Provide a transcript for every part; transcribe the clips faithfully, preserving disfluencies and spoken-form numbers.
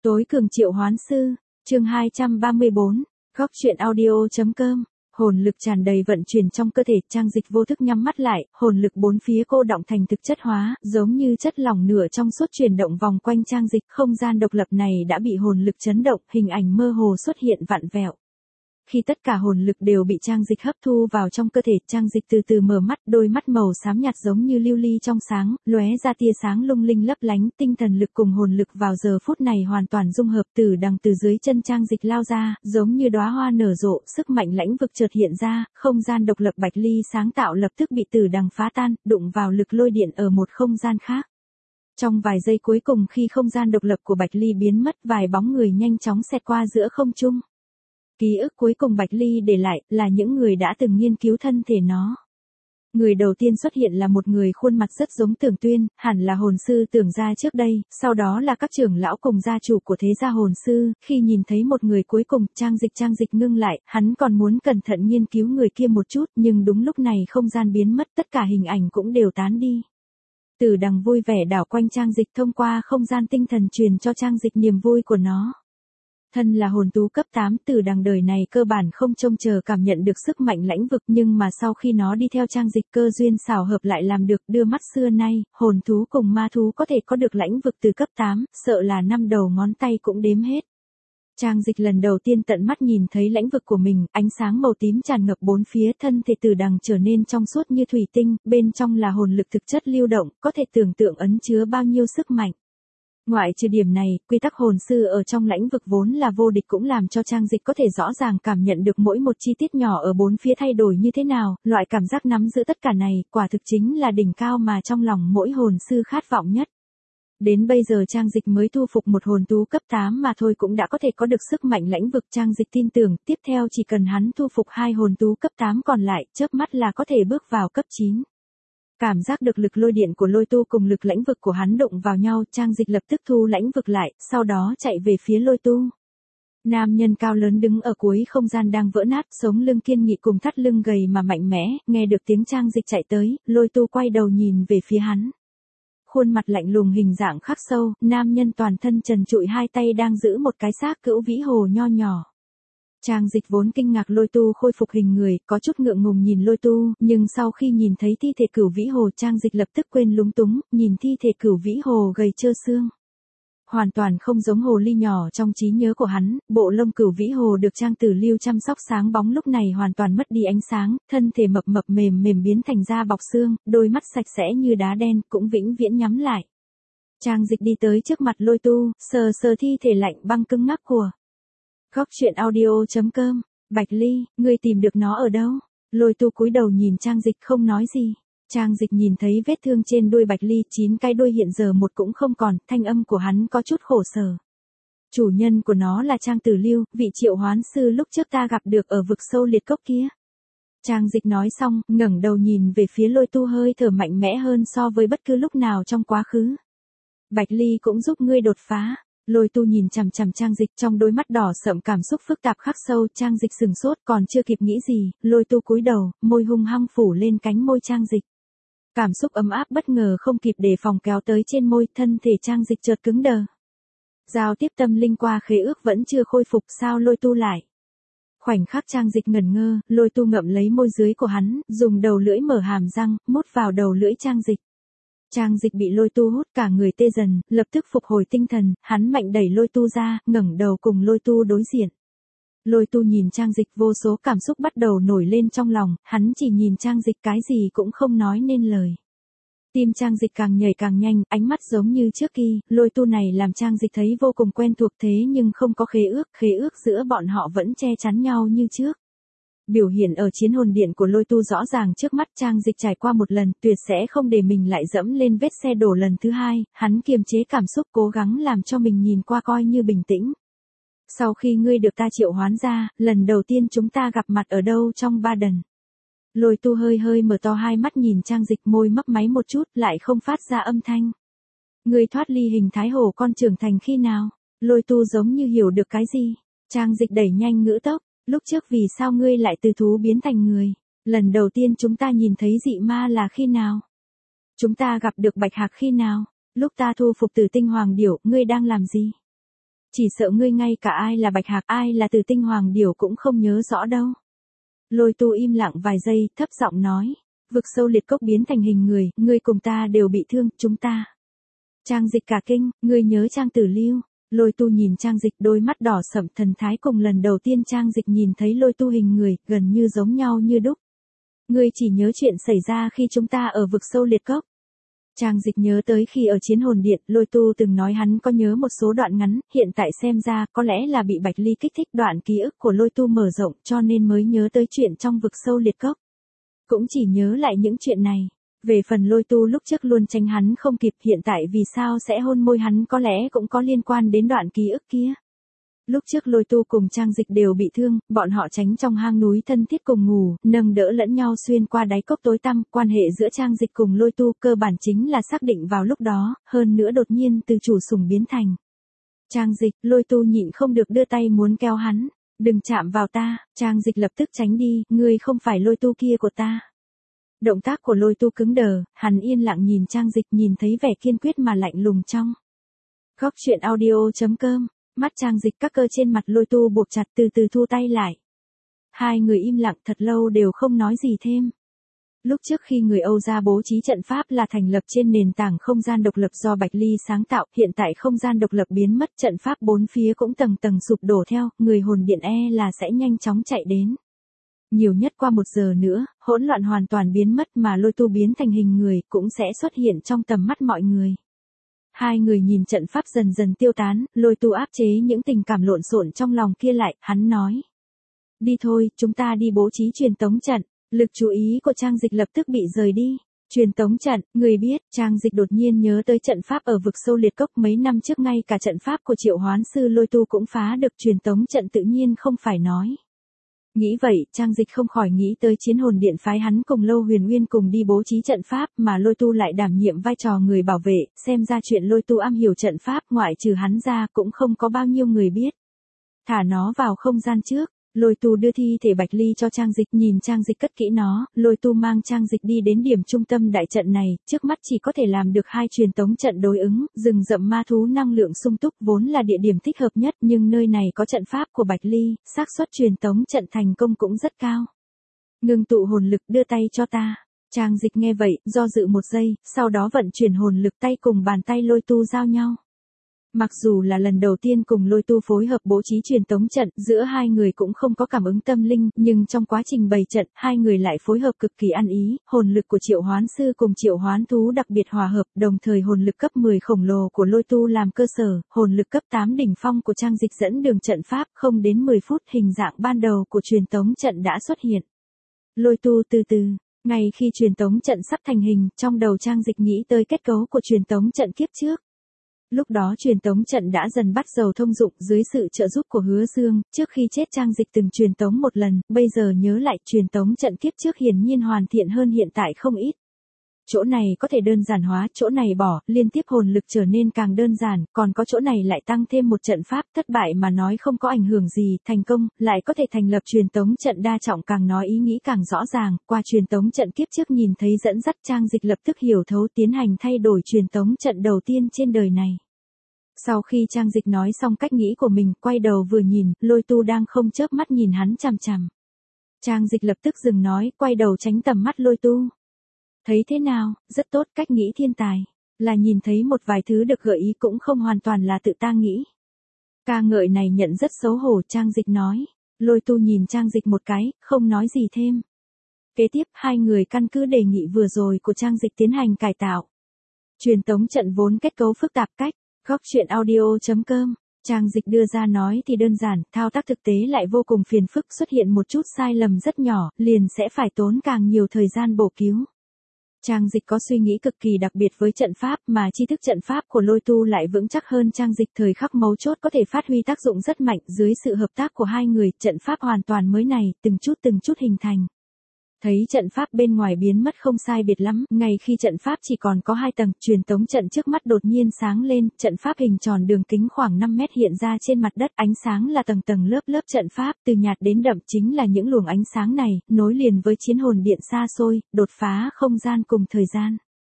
Tối cường triệu hoán sư, chương hai trăm ba mươi bốn, góc truyện audio.com. Hồn lực tràn đầy vận chuyển trong cơ thể, Trang Dịch vô thức nhắm mắt lại, hồn lực bốn phía cô đọng thành thực chất hóa, giống như chất lỏng nửa trong suốt chuyển động vòng quanh Trang Dịch, không gian độc lập này đã bị hồn lực chấn động, hình ảnh mơ hồ xuất hiện vặn vẹo. Khi tất cả hồn lực đều bị Trang Dịch hấp thu vào trong cơ thể, Trang Dịch từ từ mở mắt, đôi mắt màu xám nhạt giống như lưu ly trong sáng, lóe ra tia sáng lung linh lấp lánh, tinh thần lực cùng hồn lực vào giờ phút này hoàn toàn dung hợp, từ đằng từ dưới chân Trang Dịch lao ra, giống như đóa hoa nở rộ, sức mạnh lãnh vực chợt hiện ra, không gian độc lập Bạch Ly sáng tạo lập tức bị từ đằng phá tan, đụng vào lực lôi điện ở một không gian khác. Trong vài giây cuối cùng khi không gian độc lập của Bạch Ly biến mất, vài bóng người nhanh chóng xẹt qua giữa không trung. Ký ức cuối cùng Bạch Ly để lại là những người đã từng nghiên cứu thân thể nó. Người đầu tiên xuất hiện là một người khuôn mặt rất giống Tưởng Tuyên, hẳn là hồn sư Tưởng gia trước đây, sau đó là các trưởng lão cùng gia chủ của thế gia hồn sư, khi nhìn thấy một người cuối cùng, Trang Dịch Trang Dịch ngưng lại, hắn còn muốn cẩn thận nghiên cứu người kia một chút, nhưng đúng lúc này không gian biến mất, tất cả hình ảnh cũng đều tán đi. Từ đằng vui vẻ đảo quanh Trang Dịch, thông qua không gian tinh thần truyền cho Trang Dịch niềm vui của nó. Thân là hồn tú cấp tám, Từ đằng đời này cơ bản không trông chờ cảm nhận được sức mạnh lãnh vực, nhưng mà sau khi nó đi theo Trang Dịch, cơ duyên xảo hợp lại làm được, đưa mắt xưa nay, hồn thú cùng ma thú có thể có được lãnh vực từ cấp tám, sợ là năm đầu ngón tay cũng đếm hết. Trang Dịch lần đầu tiên tận mắt nhìn thấy lãnh vực của mình, ánh sáng màu tím tràn ngập bốn phía, thân thể Từ đằng trở nên trong suốt như thủy tinh, bên trong là hồn lực thực chất lưu động, có thể tưởng tượng ẩn chứa bao nhiêu sức mạnh. Ngoại trừ điểm này, quy tắc hồn sư ở trong lãnh vực vốn là vô địch cũng làm cho Trang Dịch có thể rõ ràng cảm nhận được mỗi một chi tiết nhỏ ở bốn phía thay đổi như thế nào, loại cảm giác nắm giữ tất cả này, quả thực chính là đỉnh cao mà trong lòng mỗi hồn sư khát vọng nhất. Đến bây giờ Trang Dịch mới thu phục một hồn tú cấp tám mà thôi cũng đã có thể có được sức mạnh lãnh vực, Trang Dịch tin tưởng, tiếp theo chỉ cần hắn thu phục hai hồn tú cấp tám còn lại, chớp mắt là có thể bước vào cấp chín. Cảm giác được lực lôi điện của lôi tu cùng lực lãnh vực của hắn đụng vào nhau, Trang Dịch lập tức thu lãnh vực lại, sau đó chạy về phía lôi tu. Nam nhân cao lớn đứng ở cuối không gian đang vỡ nát, sống lưng kiên nghị cùng thắt lưng gầy mà mạnh mẽ, nghe được tiếng Trang Dịch chạy tới, lôi tu quay đầu nhìn về phía hắn. Khuôn mặt lạnh lùng hình dạng khắc sâu, nam nhân toàn thân trần trụi hai tay đang giữ một cái xác cữu vĩ hồ nho nhỏ. Trang Dịch vốn kinh ngạc lôi tu khôi phục hình người, có chút ngượng ngùng nhìn lôi tu, nhưng sau khi nhìn thấy thi thể cửu vĩ hồ, Trang Dịch lập tức quên lúng túng, nhìn thi thể cửu vĩ hồ gầy trơ xương. Hoàn toàn không giống hồ ly nhỏ trong trí nhớ của hắn, bộ lông cửu vĩ hồ được Trang Tử Lưu chăm sóc sáng bóng lúc này hoàn toàn mất đi ánh sáng, thân thể mập mập mềm mềm biến thành da bọc xương, đôi mắt sạch sẽ như đá đen cũng vĩnh viễn nhắm lại. Trang Dịch đi tới trước mặt lôi tu, sờ sờ thi thể lạnh băng cứng ngắc của. Góc truyện audio.com, Bạch Ly, ngươi tìm được nó ở đâu? Lôi tu cúi đầu nhìn Trang Dịch không nói gì. Trang Dịch nhìn thấy vết thương trên đuôi Bạch Ly, chín cái đuôi hiện giờ một cũng không còn, thanh âm của hắn có chút khổ sở. Chủ nhân của nó là Trang Tử Lưu, vị triệu hoán sư lúc trước ta gặp được ở vực sâu liệt cốc kia. Trang Dịch nói xong, ngẩng đầu nhìn về phía lôi tu, hơi thở mạnh mẽ hơn so với bất cứ lúc nào trong quá khứ. Bạch Ly cũng giúp ngươi đột phá. Lôi tu nhìn chằm chằm Trang Dịch, trong đôi mắt đỏ sậm cảm xúc phức tạp khắc sâu, Trang Dịch sừng sốt còn chưa kịp nghĩ gì, lôi tu cúi đầu, môi hung hăng phủ lên cánh môi Trang Dịch. Cảm xúc ấm áp bất ngờ không kịp đề phòng kéo tới trên môi, thân thể Trang Dịch chợt cứng đờ. Giao tiếp tâm linh qua khế ước vẫn chưa khôi phục, sao lôi tu lại? Khoảnh khắc Trang Dịch ngẩn ngơ, lôi tu ngậm lấy môi dưới của hắn, dùng đầu lưỡi mở hàm răng, mút vào đầu lưỡi Trang Dịch. Trang Dịch bị lôi tu hút cả người tê dần, lập tức phục hồi tinh thần, hắn mạnh đẩy lôi tu ra, ngẩng đầu cùng lôi tu đối diện. Lôi tu nhìn Trang Dịch, vô số cảm xúc bắt đầu nổi lên trong lòng, hắn chỉ nhìn Trang Dịch cái gì cũng không nói nên lời. Tim Trang Dịch càng nhảy càng nhanh, ánh mắt giống như trước kia, lôi tu này làm Trang Dịch thấy vô cùng quen thuộc, thế nhưng không có khế ước, khế ước giữa bọn họ vẫn che chắn nhau như trước. Biểu hiện ở chiến hồn điện của lôi tu rõ ràng trước mắt, Trang Dịch trải qua một lần, tuyệt sẽ không để mình lại dẫm lên vết xe đổ lần thứ hai, hắn kiềm chế cảm xúc cố gắng làm cho mình nhìn qua coi như bình tĩnh. Sau khi ngươi được ta triệu hoán ra, lần đầu tiên chúng ta gặp mặt ở đâu trong ba đần? Lôi tu hơi hơi mở to hai mắt nhìn Trang Dịch, môi mấp máy một chút lại không phát ra âm thanh. Ngươi thoát ly hình thái hổ con trưởng thành khi nào? Lôi tu giống như hiểu được cái gì. Trang Dịch đẩy nhanh ngữ tốc. Lúc trước vì sao ngươi lại từ thú biến thành người? Lần đầu tiên chúng ta nhìn thấy dị ma là khi nào? Chúng ta gặp được Bạch Hạc khi nào? Lúc ta thu phục Tử Tinh Hoàng Điểu, ngươi đang làm gì? Chỉ sợ ngươi ngay cả ai là Bạch Hạc, ai là Từ Tinh Hoàng Điểu cũng không nhớ rõ đâu. Lôi Tu im lặng vài giây, thấp giọng nói. Vực sâu liệt cốc biến thành hình người, ngươi cùng ta đều bị thương, chúng ta. Trang Dịch cả kinh, ngươi nhớ Trang Tử Lưu. Lôi Tu nhìn Trang Dịch, đôi mắt đỏ sậm, thần thái cùng lần đầu tiên Trang Dịch nhìn thấy Lôi Tu hình người, gần như giống nhau như đúc. Ngươi chỉ nhớ chuyện xảy ra khi chúng ta ở vực sâu liệt cốc. Trang Dịch nhớ tới khi ở Chiến Hồn Điện, Lôi Tu từng nói hắn có nhớ một số đoạn ngắn, hiện tại xem ra có lẽ là bị Bạch Ly kích thích, đoạn ký ức của Lôi Tu mở rộng cho nên mới nhớ tới chuyện trong vực sâu liệt cốc. Cũng chỉ nhớ lại những chuyện này. Về phần Lôi Tu lúc trước luôn tránh hắn không kịp, hiện tại vì sao sẽ hôn môi hắn có lẽ cũng có liên quan đến đoạn ký ức kia. Lúc trước Lôi Tu cùng Trang Dịch đều bị thương, bọn họ tránh trong hang núi thân thiết cùng ngủ, nâng đỡ lẫn nhau xuyên qua đáy cốc tối tăm, quan hệ giữa Trang Dịch cùng Lôi Tu cơ bản chính là xác định vào lúc đó, hơn nữa đột nhiên từ chủ sủng biến thành Trang Dịch. Lôi Tu nhịn không được đưa tay muốn kéo hắn, đừng chạm vào ta. Trang Dịch lập tức tránh đi, ngươi không phải Lôi Tu kia của ta. Động tác của Lôi Tu cứng đờ, hắn yên lặng nhìn Trang Dịch, nhìn thấy vẻ kiên quyết mà lạnh lùng trong. Góc truyện audio chấm com. Mắt Trang Dịch các cơ trên mặt Lôi Tu buộc chặt, từ từ thu tay lại. Hai người im lặng thật lâu đều không nói gì thêm. Lúc trước khi người Âu gia bố trí trận pháp là thành lập trên nền tảng không gian độc lập do Bạch Ly sáng tạo, hiện tại không gian độc lập biến mất, trận pháp bốn phía cũng tầng tầng sụp đổ theo, người hồn điện e là sẽ nhanh chóng chạy đến. Nhiều nhất qua một giờ nữa, hỗn loạn hoàn toàn biến mất mà Lôi Tu biến thành hình người cũng sẽ xuất hiện trong tầm mắt mọi người. Hai người nhìn trận pháp dần dần tiêu tán, Lôi Tu áp chế những tình cảm lộn xộn trong lòng kia lại, hắn nói. Đi thôi, chúng ta đi bố trí truyền tống trận. Lực chú ý của Trang Dịch lập tức bị rời đi. Truyền tống trận, người biết, Trang Dịch đột nhiên nhớ tới trận pháp ở vực sâu liệt cốc mấy năm trước, ngay cả trận pháp của Triệu Hoán Sư Lôi Tu cũng phá được, truyền tống trận tự nhiên không phải nói. Nghĩ vậy, Trang Dịch không khỏi nghĩ tới Chiến Hồn Điện phái hắn cùng Lâu Huyền Uyên cùng đi bố trí trận pháp, mà Lôi Tu lại đảm nhiệm vai trò người bảo vệ, xem ra chuyện Lôi Tu am hiểu trận pháp, ngoại trừ hắn ra cũng không có bao nhiêu người biết. Thả nó vào không gian trước. Lôi Tu đưa thi thể Bạch Ly cho Trang Dịch, nhìn Trang Dịch cất kỹ nó, Lôi Tu mang Trang Dịch đi đến điểm trung tâm đại trận này, trước mắt chỉ có thể làm được hai truyền tống trận đối ứng, rừng rậm ma thú năng lượng sung túc vốn là địa điểm thích hợp nhất, nhưng nơi này có trận pháp của Bạch Ly, xác suất truyền tống trận thành công cũng rất cao. Ngưng tụ hồn lực, đưa tay cho ta. Trang Dịch nghe vậy, do dự một giây, sau đó vận chuyển hồn lực, tay cùng bàn tay Lôi Tu giao nhau. Mặc dù là lần đầu tiên cùng Lôi Tu phối hợp bố trí truyền tống trận, giữa hai người cũng không có cảm ứng tâm linh, nhưng trong quá trình bày trận, hai người lại phối hợp cực kỳ ăn ý, hồn lực của Triệu Hoán Sư cùng Triệu Hoán Thú đặc biệt hòa hợp, đồng thời hồn lực cấp mười khổng lồ của Lôi Tu làm cơ sở, hồn lực cấp tám đỉnh phong của Trang Dịch dẫn đường trận pháp, không đến mười phút, hình dạng ban đầu của truyền tống trận đã xuất hiện. Lôi Tu từ từ, ngay khi truyền tống trận sắp thành hình, trong đầu Trang Dịch nghĩ tới kết cấu của truyền tống trận kiếp trước. Lúc đó truyền tống trận đã dần bắt đầu thông dụng dưới sự trợ giúp của Hứa Dương, trước khi chết Trang Dịch từng truyền tống một lần, bây giờ nhớ lại truyền tống trận kiếp trước hiển nhiên hoàn thiện hơn hiện tại không ít. Chỗ này có thể đơn giản hóa, chỗ này bỏ, liên tiếp hồn lực trở nên càng đơn giản, còn có chỗ này lại tăng thêm một trận pháp, thất bại mà nói không có ảnh hưởng gì, thành công, lại có thể thành lập truyền tống trận đa trọng, càng nói ý nghĩ càng rõ ràng, qua truyền tống trận kiếp trước nhìn thấy dẫn dắt Trang Dịch lập tức hiểu thấu, tiến hành thay đổi truyền tống trận đầu tiên trên đời này. Sau khi Trang Dịch nói xong cách nghĩ của mình, quay đầu vừa nhìn, Lôi Tu đang không chớp mắt nhìn hắn chằm chằm. Trang Dịch lập tức dừng nói, quay đầu tránh tầm mắt Lôi Tu. Thấy thế nào, rất tốt, cách nghĩ thiên tài. Là nhìn thấy một vài thứ được gợi ý cũng không hoàn toàn là tự ta nghĩ. Ca ngợi này nhận rất xấu hổ, Trang Dịch nói. Lôi Tu nhìn Trang Dịch một cái, không nói gì thêm. Kế tiếp, hai người căn cứ đề nghị vừa rồi của Trang Dịch tiến hành cải tạo. Truyền tống trận vốn kết cấu phức tạp, cách góc truyện audio chấm com. Trang Dịch đưa ra nói thì đơn giản, thao tác thực tế lại vô cùng phiền phức, xuất hiện một chút sai lầm rất nhỏ, liền sẽ phải tốn càng nhiều thời gian bổ cứu. Trang Dịch có suy nghĩ cực kỳ đặc biệt với trận pháp, mà tri thức trận pháp của Lôi Tu lại vững chắc hơn Trang Dịch, thời khắc mấu chốt có thể phát huy tác dụng rất mạnh, dưới sự hợp tác của hai người, trận pháp hoàn toàn mới này, từng chút từng chút hình thành. Thấy trận pháp bên ngoài biến mất không sai biệt lắm, ngay khi trận pháp chỉ còn có hai tầng, truyền tống trận trước mắt đột nhiên sáng lên, trận pháp hình tròn đường kính khoảng năm mét hiện ra trên mặt đất, ánh sáng là tầng tầng lớp lớp trận pháp, từ nhạt đến đậm, chính là những luồng ánh sáng này, nối liền với Chiến Hồn Điện xa xôi, đột phá không gian cùng thời gian.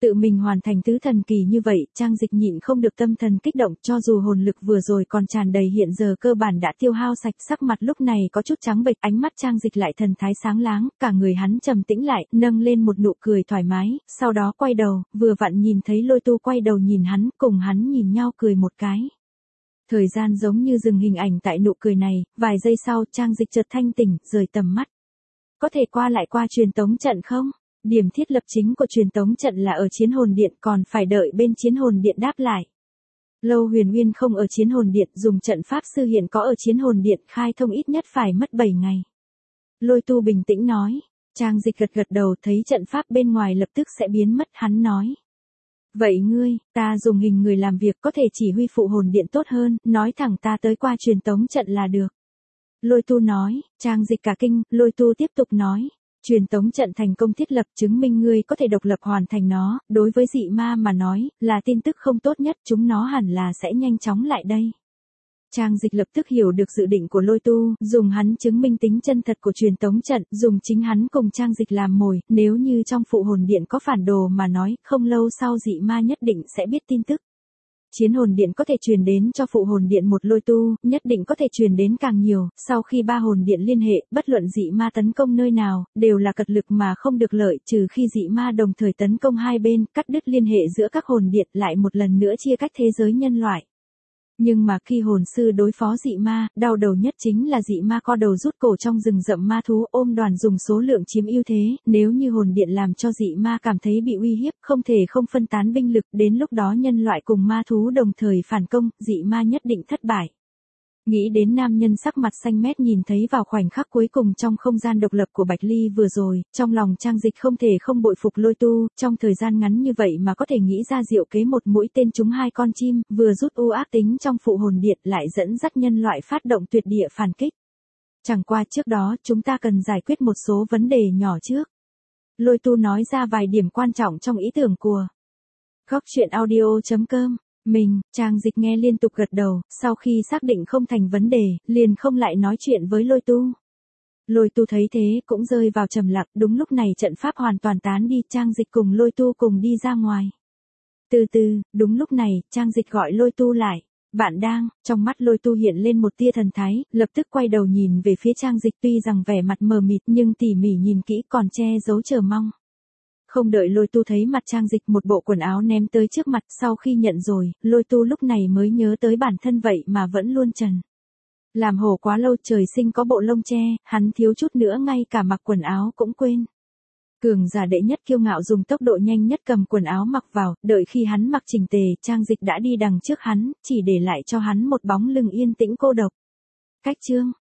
Tự mình hoàn thành tứ thần kỳ như vậy, Trang Dịch nhịn không được tâm thần kích động, cho dù hồn lực vừa rồi còn tràn đầy hiện giờ cơ bản đã tiêu hao sạch, sắc mặt lúc này có chút trắng bệch, ánh mắt Trang Dịch lại thần thái sáng láng, cả người hắn trầm tĩnh lại, nâng lên một nụ cười thoải mái, sau đó quay đầu, vừa vặn nhìn thấy Lôi Tu quay đầu nhìn hắn, cùng hắn nhìn nhau cười một cái. Thời gian giống như dừng hình ảnh tại nụ cười này, vài giây sau Trang Dịch chợt thanh tỉnh, rời tầm mắt. Có thể qua lại qua truyền tống trận không? Điểm thiết lập chính của truyền tống trận là ở chiến hồn điện, còn phải đợi bên chiến hồn điện đáp lại. Lâu Huyền Uyên không ở chiến hồn điện, dùng trận pháp sư hiện có ở chiến hồn điện, khai thông ít nhất phải mất bảy ngày. Lôi Tu bình tĩnh nói. Trang Dịch gật gật đầu, thấy trận pháp bên ngoài lập tức sẽ biến mất, hắn nói. Vậy ngươi, ta dùng hình người làm việc có thể chỉ huy phụ hồn điện tốt hơn, nói thẳng ta tới qua truyền tống trận là được. Lôi Tu nói. Trang Dịch cả kinh, Lôi Tu tiếp tục nói. Truyền tống trận thành công thiết lập, chứng minh ngươi có thể độc lập hoàn thành nó, đối với dị ma mà nói, là tin tức không tốt nhất, chúng nó hẳn là sẽ nhanh chóng lại đây. Trang Dịch lập tức hiểu được dự định của Lôi Tu, dùng hắn chứng minh tính chân thật của truyền tống trận, dùng chính hắn cùng Trang Dịch làm mồi, nếu như trong phụ hồn điện có phản đồ mà nói, không lâu sau dị ma nhất định sẽ biết tin tức. Chiến hồn điện có thể truyền đến cho phụ hồn điện một Lôi Tu, nhất định có thể truyền đến càng nhiều, sau khi ba hồn điện liên hệ, bất luận dị ma tấn công nơi nào, đều là cật lực mà không được lợi, trừ khi dị ma đồng thời tấn công hai bên, cắt đứt liên hệ giữa các hồn điện, lại một lần nữa chia cách thế giới nhân loại. Nhưng mà khi hồn sư đối phó dị ma, đau đầu nhất chính là dị ma co đầu rút cổ trong rừng rậm ma thú, ôm đoàn dùng số lượng chiếm ưu thế, nếu như hồn điện làm cho dị ma cảm thấy bị uy hiếp, không thể không phân tán binh lực, đến lúc đó nhân loại cùng ma thú đồng thời phản công, dị ma nhất định thất bại. Nghĩ đến nam nhân sắc mặt xanh mét nhìn thấy vào khoảnh khắc cuối cùng trong không gian độc lập của Bạch Ly vừa rồi, trong lòng Trang Dịch không thể không bội phục Lôi Tu, trong thời gian ngắn như vậy mà có thể nghĩ ra diệu kế một mũi tên trúng hai con chim, vừa rút u ác tính trong phụ hồn điện lại dẫn dắt nhân loại phát động tuyệt địa phản kích. Chẳng qua trước đó chúng ta cần giải quyết một số vấn đề nhỏ trước. Lôi Tu nói ra vài điểm quan trọng trong ý tưởng của Góc truyện audio chấm com. Mình, Trang Dịch nghe liên tục gật đầu, sau khi xác định không thành vấn đề, liền không lại nói chuyện với Lôi Tu. Lôi Tu thấy thế, cũng rơi vào trầm lặng, đúng lúc này trận pháp hoàn toàn tán đi, Trang Dịch cùng Lôi Tu cùng đi ra ngoài. Từ từ, đúng lúc này, Trang Dịch gọi Lôi Tu lại. Bạn đang, trong mắt Lôi Tu hiện lên một tia thần thái, lập tức quay đầu nhìn về phía Trang Dịch, tuy rằng vẻ mặt mờ mịt nhưng tỉ mỉ nhìn kỹ còn che giấu chờ mong. Không đợi Lôi Tu thấy mặt Trang Dịch, một bộ quần áo ném tới trước mặt, sau khi nhận rồi, Lôi Tu lúc này mới nhớ tới bản thân vậy mà vẫn luôn trần. Làm hổ quá lâu, trời sinh có bộ lông che, hắn thiếu chút nữa ngay cả mặc quần áo cũng quên. Cường giả đệ nhất kiêu ngạo dùng tốc độ nhanh nhất cầm quần áo mặc vào, đợi khi hắn mặc chỉnh tề, Trang Dịch đã đi đằng trước hắn, chỉ để lại cho hắn một bóng lưng yên tĩnh cô độc. Cách chương